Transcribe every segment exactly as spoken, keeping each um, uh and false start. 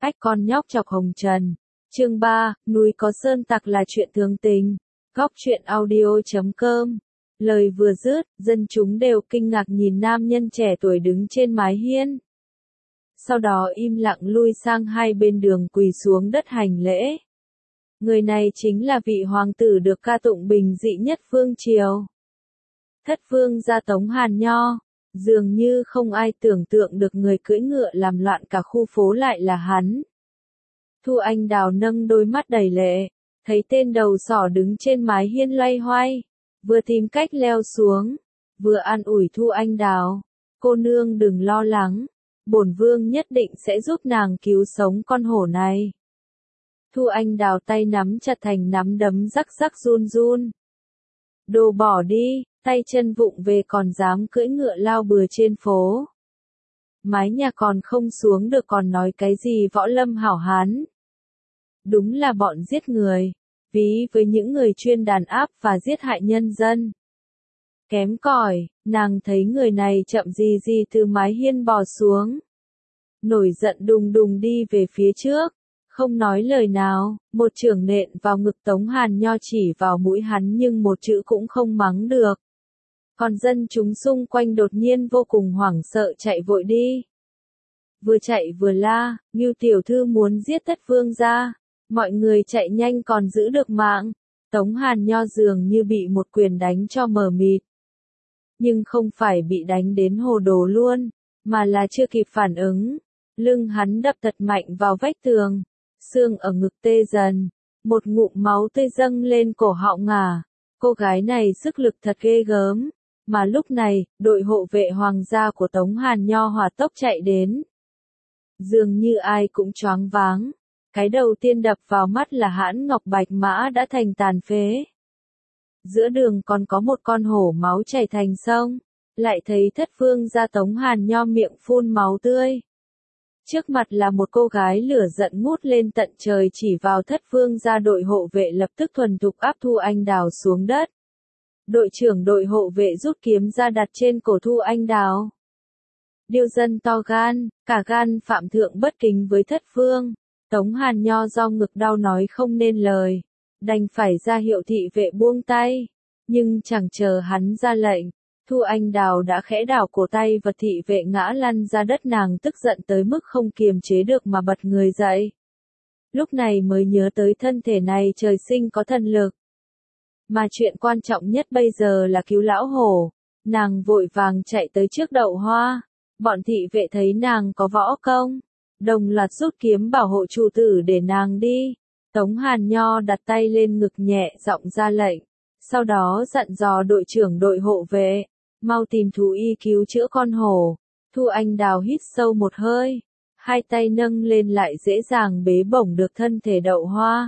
Ách con nhóc chọc hồng trần. Chương ba, núi có sơn tặc là chuyện thường tình. Góc truyện audio chấm com. Lời vừa dứt, dân chúng đều kinh ngạc nhìn nam nhân trẻ tuổi đứng trên mái hiên. Sau đó im lặng lui sang hai bên đường quỳ xuống đất hành lễ. Người này chính là vị hoàng tử được ca tụng bình dị nhất phương triều. Thất vương gia Tống Hàn Nho. Dường như không ai tưởng tượng được người cưỡi ngựa làm loạn cả khu phố lại là hắn. Thu Anh Đào nâng đôi mắt đầy lệ, thấy tên đầu sỏ đứng trên mái hiên loay hoay, vừa tìm cách leo xuống, vừa an ủi Thu Anh Đào, cô nương đừng lo lắng, bổn vương nhất định sẽ giúp nàng cứu sống con hổ này. Thu Anh Đào tay nắm chặt thành nắm đấm rắc rắc run run. Đồ bỏ đi, tay chân vụng về còn dám cưỡi ngựa lao bừa trên phố. Mái nhà còn không xuống được còn nói cái gì võ lâm hảo hán. Đúng là bọn giết người, ví với những người chuyên đàn áp và giết hại nhân dân. Kém cỏi, nàng thấy người này chậm gì gì từ mái hiên bò xuống. Nổi giận đùng đùng đi về phía trước, không nói lời nào, một chưởng nện vào ngực Tống Hàn Nho chỉ vào mũi hắn nhưng một chữ cũng không mắng được. Còn dân chúng xung quanh đột nhiên vô cùng hoảng sợ chạy vội đi. Vừa chạy vừa la, Ngưu tiểu thư muốn giết Thất vương gia. Mọi người chạy nhanh còn giữ được mạng. Tống Hàn Nho dường như bị một quyền đánh cho mờ mịt. Nhưng không phải bị đánh đến hồ đồ luôn, mà là chưa kịp phản ứng. Lưng hắn đập thật mạnh vào vách tường. Xương ở ngực tê dần. Một ngụm máu tươi dâng lên cổ họng ngả. Cô gái này sức lực thật ghê gớm. Mà lúc này, đội hộ vệ hoàng gia của Tống Hàn Nho hỏa tốc chạy đến. Dường như ai cũng choáng váng. Cái đầu tiên đập vào mắt là hãn ngọc bạch mã đã thành tàn phế. Giữa đường còn có một con hổ máu chảy thành sông. Lại thấy thất vương gia Tống Hàn Nho miệng phun máu tươi. Trước mặt là một cô gái lửa giận ngút lên tận trời chỉ vào thất vương gia, đội hộ vệ lập tức thuần thục áp Thu Anh Đào xuống đất. Đội trưởng đội hộ vệ rút kiếm ra đặt trên cổ Thu Anh Đào. Điêu dân to gan, cả gan phạm thượng bất kính với thất vương. Tống Hàn Nho do ngực đau nói không nên lời, đành phải ra hiệu thị vệ buông tay. Nhưng chẳng chờ hắn ra lệnh, Thu Anh Đào đã khẽ đảo cổ tay và thị vệ ngã lăn ra đất. Nàng tức giận tới mức không kiềm chế được mà bật người dậy. Lúc này mới nhớ tới thân thể này trời sinh có thần lực. Mà chuyện quan trọng nhất bây giờ là cứu lão hổ. Nàng vội vàng chạy tới trước Đậu Hoa. Bọn thị vệ thấy nàng có võ công, đồng loạt rút kiếm bảo hộ chủ tử để nàng đi. Tống Hàn Nho đặt tay lên ngực nhẹ giọng ra lệnh. Sau đó dặn dò đội trưởng đội hộ vệ, mau tìm thú y cứu chữa con hổ. Thu Anh Đào hít sâu một hơi, hai tay nâng lên lại dễ dàng bế bổng được thân thể Đậu Hoa.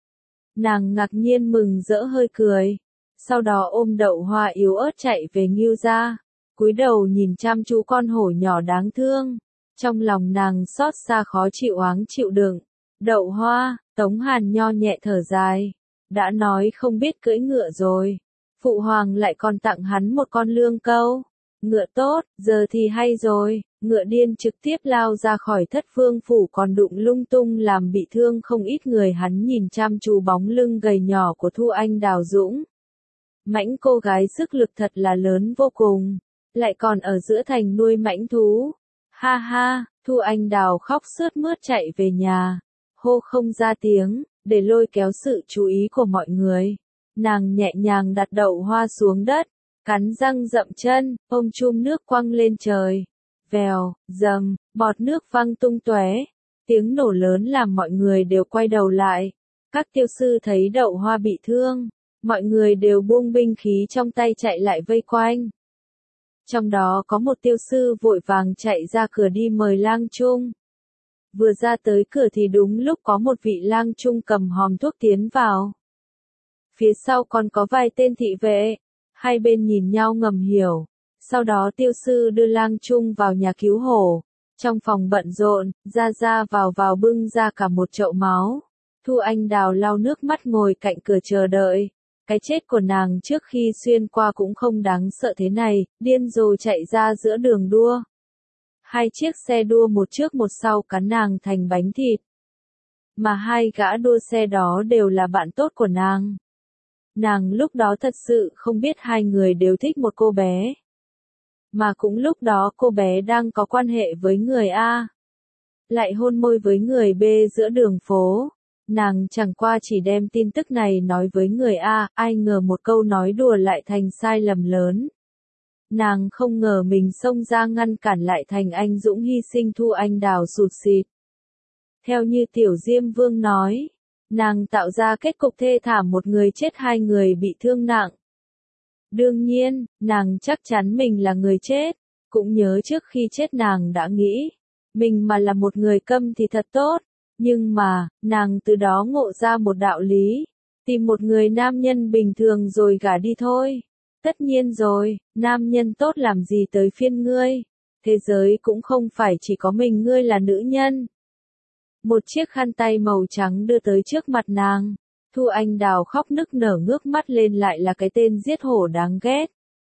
Nàng ngạc nhiên mừng rỡ hơi cười, sau đó ôm Đậu Hoa yếu ớt chạy về Ngưu gia, cúi đầu nhìn chăm chú con hổ nhỏ đáng thương. Trong lòng nàng xót xa khó chịu oáng chịu đựng. Đậu Hoa, Tống Hàn Nho nhẹ thở dài, đã nói không biết cưỡi ngựa rồi. Phụ hoàng lại còn tặng hắn một con lương câu. Ngựa tốt, giờ thì hay rồi. Ngựa điên trực tiếp lao ra khỏi thất phương phủ còn đụng lung tung làm bị thương không ít người. Hắn nhìn chăm chú bóng lưng gầy nhỏ của Thu Anh Đào Dũng. Mãnh cô gái sức lực thật là lớn vô cùng. Lại còn ở giữa thành nuôi mãnh thú. Ha ha, Thu Anh Đào khóc sướt mướt chạy về nhà. Hô không ra tiếng, để lôi kéo sự chú ý của mọi người. Nàng nhẹ nhàng đặt Đậu Hoa xuống đất, cắn răng dậm chân, ôm chum nước quăng lên trời. Vèo, dầm, bọt nước văng tung tóe. Tiếng nổ lớn làm mọi người đều quay đầu lại. Các tiêu sư thấy Đậu Hoa bị thương, mọi người đều buông binh khí trong tay chạy lại vây quanh. Trong đó có một tiêu sư vội vàng chạy ra cửa đi mời lang trung. Vừa ra tới cửa thì đúng lúc có một vị lang trung cầm hòm thuốc tiến vào. Phía sau còn có vài tên thị vệ. Hai bên nhìn nhau ngầm hiểu. Sau đó tiêu sư đưa lang trung vào nhà cứu hổ. Trong phòng bận rộn, ra ra vào vào bưng ra cả một chậu máu. Thu Anh Đào lau nước mắt ngồi cạnh cửa chờ đợi. Cái chết của nàng trước khi xuyên qua cũng không đáng sợ thế này, điên rồ chạy ra giữa đường đua. Hai chiếc xe đua một trước một sau cắn nàng thành bánh thịt. Mà hai gã đua xe đó đều là bạn tốt của nàng. Nàng lúc đó thật sự không biết hai người đều thích một cô bé. Mà cũng lúc đó cô bé đang có quan hệ với người A. Lại hôn môi với người B giữa đường phố. Nàng chẳng qua chỉ đem tin tức này nói với người A, ai ngờ một câu nói đùa lại thành sai lầm lớn. Nàng không ngờ mình xông ra ngăn cản lại thành anh dũng hy sinh Thu Anh Đào sụt sịt. Theo như Tiểu Diêm Vương nói, nàng tạo ra kết cục thê thảm một người chết hai người bị thương nặng. Đương nhiên, nàng chắc chắn mình là người chết, cũng nhớ trước khi chết nàng đã nghĩ, mình mà là một người câm thì thật tốt, nhưng mà, nàng từ đó ngộ ra một đạo lý, tìm một người nam nhân bình thường rồi gả đi thôi. Tất nhiên rồi, nam nhân tốt làm gì tới phiên ngươi, thế giới cũng không phải chỉ có mình ngươi là nữ nhân. Một chiếc khăn tay màu trắng đưa tới trước mặt nàng. Thu Anh Đào khóc nức nở ngước mắt lên lại là cái tên giết hổ đáng ghét.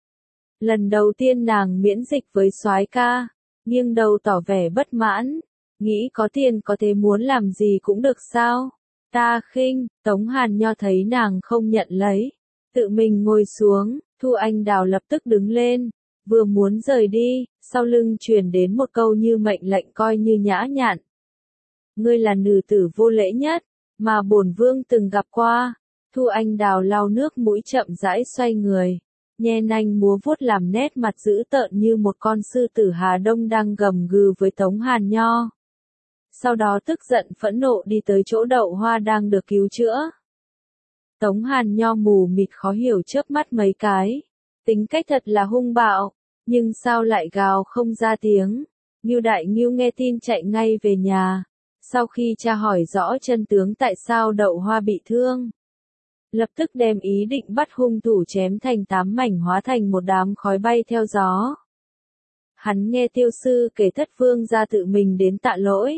Lần đầu tiên nàng miễn dịch với soái ca, nghiêng đầu tỏ vẻ bất mãn, nghĩ có tiền có thể muốn làm gì cũng được sao? Ta khinh, Tống Hàn Nho thấy nàng không nhận lấy, tự mình ngồi xuống, Thu Anh Đào lập tức đứng lên, vừa muốn rời đi, sau lưng truyền đến một câu như mệnh lệnh coi như nhã nhặn. Ngươi là nữ tử vô lễ nhất mà bổn vương từng gặp qua. Thu Anh Đào lau nước mũi chậm rãi xoay người, nhe nanh múa vuốt làm nét mặt dữ tợn như một con sư tử Hà Đông đang gầm gừ với Tống Hàn Nho. Sau đó tức giận phẫn nộ đi tới chỗ Đậu Hoa đang được cứu chữa. Tống Hàn Nho mù mịt khó hiểu chớp mắt mấy cái, tính cách thật là hung bạo, nhưng sao lại gào không ra tiếng. Ngưu Đại Ngưu nghe tin chạy ngay về nhà. Sau khi tra hỏi rõ chân tướng tại sao Đậu Hoa bị thương, lập tức đem ý định bắt hung thủ chém thành tám mảnh hóa thành một đám khói bay theo gió. Hắn nghe Tiêu sư kể Thất Vương gia tự mình đến tạ lỗi,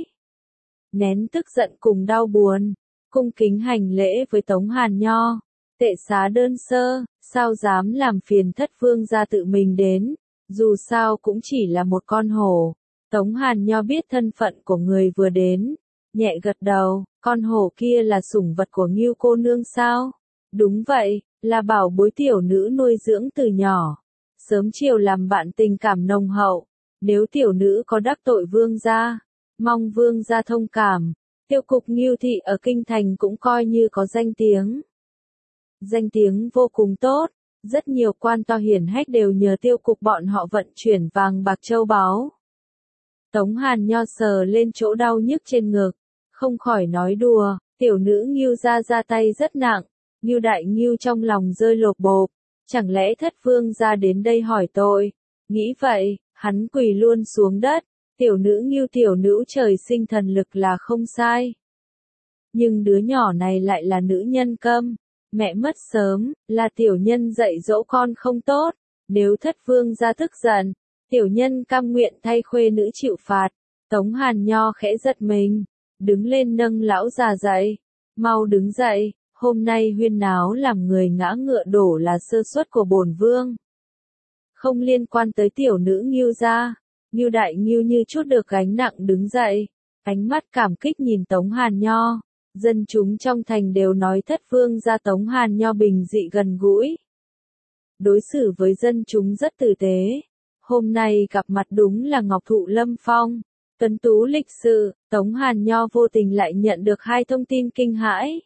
nén tức giận cùng đau buồn, cung kính hành lễ với Tống Hàn Nho, tệ xá đơn sơ, sao dám làm phiền Thất Vương gia tự mình đến, dù sao cũng chỉ là một con hổ. Tống Hàn Nho biết thân phận của người vừa đến, nhẹ gật đầu, con hổ kia là sủng vật của Ngưu cô nương sao? Đúng vậy, là bảo bối tiểu nữ nuôi dưỡng từ nhỏ, sớm chiều làm bạn tình cảm nồng hậu, nếu tiểu nữ có đắc tội vương gia, mong vương gia thông cảm. Tiêu cục Ngưu thị ở kinh thành cũng coi như có danh tiếng. Danh tiếng vô cùng tốt, rất nhiều quan to hiển hách đều nhờ tiêu cục bọn họ vận chuyển vàng bạc châu báu. Tống Hàn Nho sờ lên chỗ đau nhức trên ngực, không khỏi nói đùa, tiểu nữ Ngưu gia ra tay rất nặng. Ngưu Đại Ngưu trong lòng rơi lột bột, chẳng lẽ Thất Vương gia đến đây hỏi tội? Nghĩ vậy, hắn quỳ luôn xuống đất, tiểu nữ Ngưu tiểu nữ trời sinh thần lực là không sai. Nhưng đứa nhỏ này lại là nữ nhân câm, mẹ mất sớm, là tiểu nhân dạy dỗ con không tốt, nếu Thất Vương gia tức giận, tiểu nhân cam nguyện thay khuê nữ chịu phạt. Tống Hàn Nho khẽ giật mình, đứng lên nâng lão già dậy, mau đứng dậy, hôm nay huyên náo làm người ngã ngựa đổ là sơ suất của bổn vương. Không liên quan tới tiểu nữ Ngưu gia. Ngưu Đại Ngưu như chút được gánh nặng đứng dậy, ánh mắt cảm kích nhìn Tống Hàn Nho. Dân chúng trong thành đều nói Thất Vương gia Tống Hàn Nho bình dị gần gũi, đối xử với dân chúng rất tử tế. Hôm nay gặp mặt đúng là Ngọc Thụ Lâm Phong, tuấn tú lịch sự. Tống Hàn Nho vô tình lại nhận được hai thông tin kinh hãi.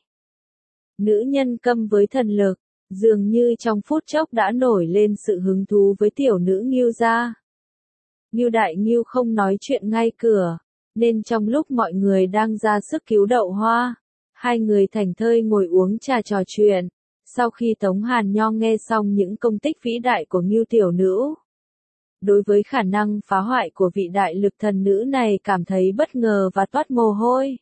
Nữ nhân câm với thần lực, dường như trong phút chốc đã nổi lên sự hứng thú với tiểu nữ Ngưu gia. Ngưu Đại Ngưu không nói chuyện ngay cửa, nên trong lúc mọi người đang ra sức cứu Đậu Hoa, hai người thảnh thơi ngồi uống trà trò chuyện. Sau khi Tống Hàn Nho nghe xong những công tích vĩ đại của Ngưu tiểu nữ, đối với khả năng phá hoại của vị đại lực thần nữ này cảm thấy bất ngờ và toát mồ hôi.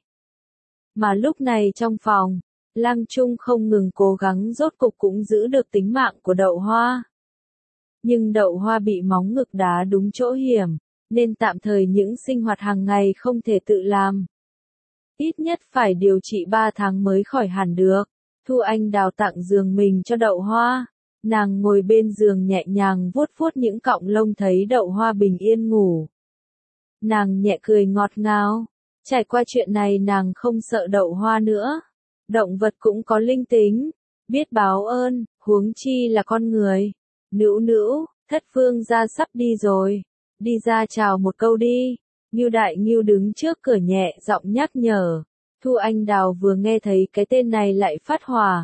Mà lúc này trong phòng, Lăng Trung không ngừng cố gắng rốt cục cũng giữ được tính mạng của Đậu Hoa. Nhưng Đậu Hoa bị móng ngực đá đúng chỗ hiểm, nên tạm thời những sinh hoạt hàng ngày không thể tự làm. Ít nhất phải điều trị ba tháng mới khỏi hẳn được. Thu Anh Đào tặng giường mình cho Đậu Hoa. Nàng ngồi bên giường nhẹ nhàng vuốt vuốt những cọng lông thấy Đậu Hoa bình yên ngủ. Nàng nhẹ cười ngọt ngào. Trải qua chuyện này nàng không sợ đậu hoa nữa. Động vật cũng có linh tính, biết báo ơn, huống chi là con người. Nữu nữu, thất vương gia sắp đi rồi. Đi ra chào một câu đi. Ngưu Đại Ngưu đứng trước cửa nhẹ giọng nhắc nhở. Thu Anh Đào vừa nghe thấy cái tên này lại phát hỏa.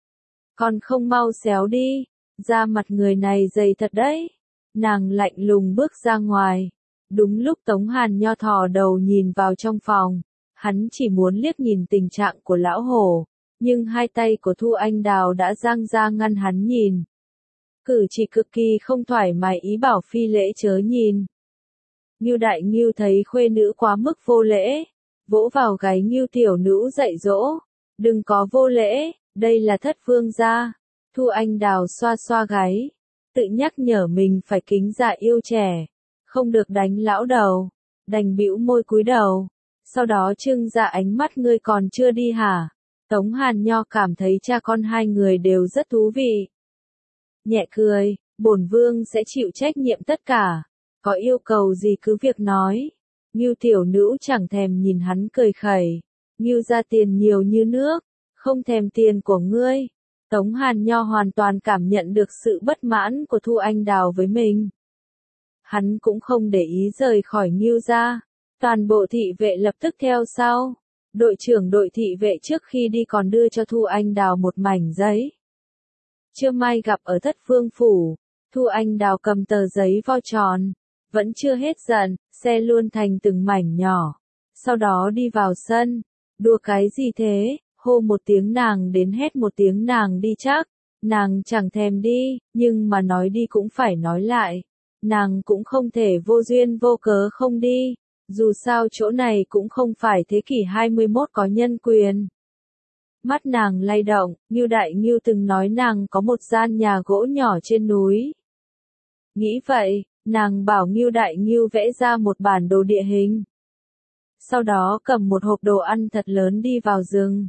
Còn không mau xéo đi, da mặt người này dày thật đấy. Nàng lạnh lùng bước ra ngoài. Đúng lúc Tống Hàn Nho thò đầu nhìn vào trong phòng, hắn chỉ muốn liếc nhìn tình trạng của lão hổ, nhưng hai tay của Thu Anh Đào đã giang ra ngăn hắn nhìn. Cử chỉ cực kỳ không thoải mái ý bảo phi lễ chớ nhìn. Ngưu Đại Ngưu thấy khuê nữ quá mức vô lễ, vỗ vào gáy Ngưu tiểu nữ dạy dỗ, đừng có vô lễ, đây là thất vương gia. Thu Anh Đào xoa xoa gáy, tự nhắc nhở mình phải kính dạ yêu trẻ, không được đánh lão đầu, đành bĩu môi cúi đầu. Sau đó trưng ra ánh mắt, ngươi còn chưa đi hả? Tống Hàn Nho cảm thấy cha con hai người đều rất thú vị. Nhẹ cười, bổn vương sẽ chịu trách nhiệm tất cả, có yêu cầu gì cứ việc nói. Ngưu tiểu nữ chẳng thèm nhìn hắn cười khẩy, Ngưu ra tiền nhiều như nước, không thèm tiền của ngươi. Tống Hàn Nho hoàn toàn cảm nhận được sự bất mãn của Thu Anh Đào với mình. Hắn cũng không để ý rời khỏi Ngưu ra, toàn bộ thị vệ lập tức theo sau. Đội trưởng đội thị vệ trước khi đi còn đưa cho Thu Anh Đào một mảnh giấy. Chưa may gặp ở Thất Vương phủ, Thu Anh Đào cầm tờ giấy vo tròn, vẫn chưa hết giận, xe luôn thành từng mảnh nhỏ. Sau đó đi vào sân, đùa cái gì thế, hô một tiếng nàng đến hét một tiếng nàng đi chắc. Nàng chẳng thèm đi, nhưng mà nói đi cũng phải nói lại. Nàng cũng không thể vô duyên vô cớ không đi, dù sao chỗ này cũng không phải thế kỷ hai mươi mốt có nhân quyền. Mắt nàng lay động, Ngưu Đại Ngưu từng nói nàng có một gian nhà gỗ nhỏ trên núi. Nghĩ vậy, nàng bảo Ngưu Đại Ngưu vẽ ra một bản đồ địa hình. Sau đó cầm một hộp đồ ăn thật lớn đi vào rừng.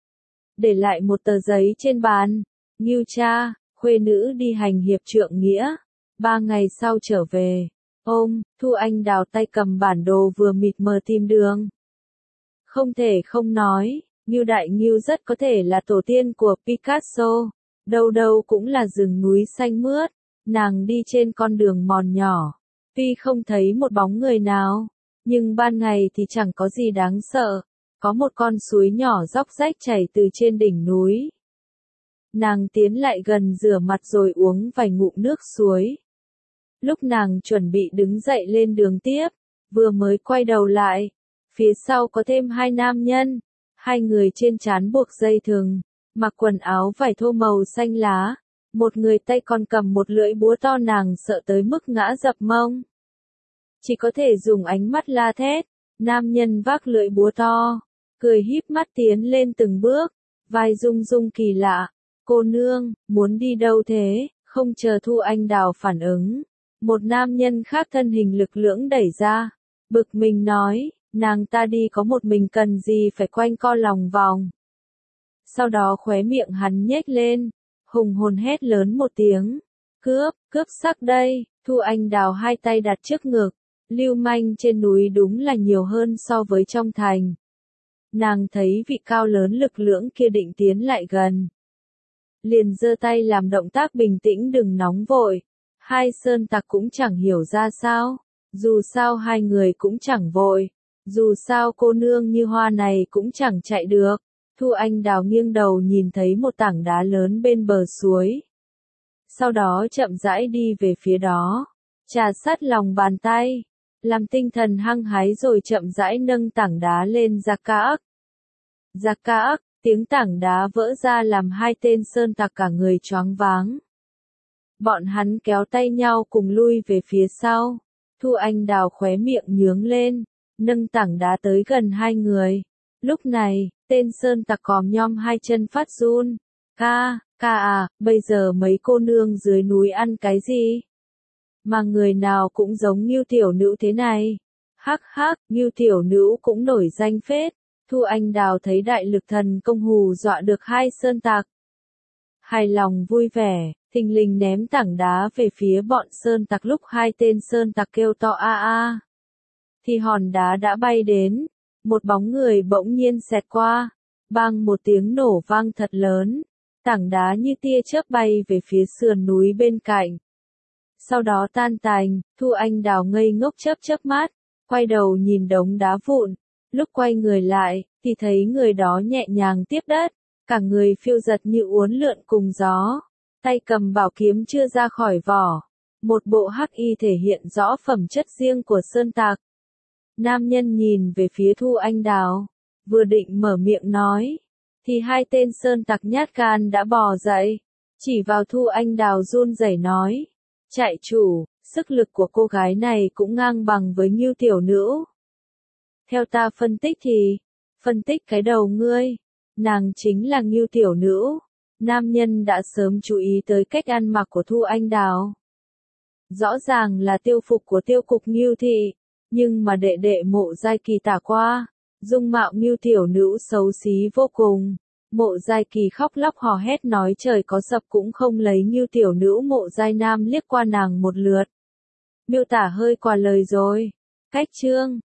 Để lại một tờ giấy trên bàn. Ngưu cha, khuê nữ đi hành hiệp trượng nghĩa. Ba ngày sau trở về. Ôm, Thu Anh Đào tay cầm bản đồ vừa mịt mờ tìm đường. Không thể không nói, Ngưu Đại Ngưu rất có thể là tổ tiên của Picasso. Đâu đâu cũng là rừng núi xanh mướt. Nàng đi trên con đường mòn nhỏ. Tuy không thấy một bóng người nào, nhưng ban ngày thì chẳng có gì đáng sợ. Có một con suối nhỏ róc rách chảy từ trên đỉnh núi. Nàng tiến lại gần rửa mặt rồi uống vài ngụm nước suối. Lúc nàng chuẩn bị đứng dậy lên đường tiếp, vừa mới quay đầu lại, phía sau có thêm hai nam nhân, hai người trên trán buộc dây thừng, mặc quần áo vải thô màu xanh lá, một người tay còn cầm một lưỡi búa to, nàng sợ tới mức ngã dập mông. Chỉ có thể dùng ánh mắt la thét, nam nhân vác lưỡi búa to, cười híp mắt tiến lên từng bước, vai rung rung kỳ lạ, cô nương, muốn đi đâu thế? Không chờ Thu Anh Đào phản ứng. Một nam nhân khác thân hình lực lưỡng đẩy ra, bực mình nói, nàng ta đi có một mình cần gì phải quanh co lòng vòng. Sau đó khóe miệng hắn nhếch lên, hùng hồn hét lớn một tiếng, cướp, cướp sắc đây. Thu Anh Đào hai tay đặt trước ngực, lưu manh trên núi đúng là nhiều hơn so với trong thành. Nàng thấy vị cao lớn lực lưỡng kia định tiến lại gần. Liền giơ tay làm động tác bình tĩnh đừng nóng vội. Hai sơn tặc cũng chẳng hiểu ra sao, dù sao hai người cũng chẳng vội, dù sao cô nương như hoa này cũng chẳng chạy được. Thu Anh Đào nghiêng đầu nhìn thấy một tảng đá lớn bên bờ suối. Sau đó chậm rãi đi về phía đó, trà sát lòng bàn tay, làm tinh thần hăng hái rồi chậm rãi nâng tảng đá lên giặc cã. Giặc cã, tiếng tảng đá vỡ ra làm hai tên sơn tặc cả người choáng váng. Bọn hắn kéo tay nhau cùng lui về phía sau. Thu Anh Đào khóe miệng nhướng lên, nâng tảng đá tới gần hai người. Lúc này, tên sơn tặc còm nhom hai chân phát run. Ca, ca à, bây giờ mấy cô nương dưới núi ăn cái gì? Mà người nào cũng giống Ngưu tiểu nữ thế này. Hắc hắc, Ngưu tiểu nữ cũng nổi danh phết. Thu Anh Đào thấy đại lực thần công hù dọa được hai sơn tặc. Hài lòng vui vẻ, thình lình ném tảng đá về phía bọn sơn tặc lúc hai tên sơn tặc kêu to a a. thì hòn đá đã bay đến, một bóng người bỗng nhiên xẹt qua, bang một tiếng nổ vang thật lớn, tảng đá như tia chớp bay về phía sườn núi bên cạnh. Sau đó tan tành, Thu Anh Đào ngây ngốc chớp chớp mắt, quay đầu nhìn đống đá vụn, lúc quay người lại, thì thấy người đó nhẹ nhàng tiếp đất, cả người phiêu giật như uốn lượn cùng gió, tay cầm bảo kiếm chưa ra khỏi vỏ, một bộ hắc y thể hiện rõ phẩm chất riêng của Sơn Tạc. Nam nhân nhìn về phía Thu Anh Đào, vừa định mở miệng nói, thì hai tên Sơn Tặc nhát gan đã bò dậy, chỉ vào Thu Anh Đào run rẩy nói, trại chủ, sức lực của cô gái này cũng ngang bằng với Ngưu tiểu nữ. Theo ta phân tích thì, phân tích cái đầu ngươi, nàng chính là Ngưu tiểu nữ. Nam nhân đã sớm chú ý tới cách ăn mặc của Thu Anh Đào. Rõ ràng là tiêu phục của tiêu cục Ngưu thị, nhưng mà đệ đệ Mộ Giai Kỳ tả qua, dung mạo Ngưu tiểu nữ xấu xí vô cùng. Mộ Giai Kỳ khóc lóc hò hét nói trời có sập cũng không lấy Ngưu tiểu nữ. Mộ Giai Nam liếc qua nàng một lượt. Miêu tả hơi quá lời rồi. Cách chương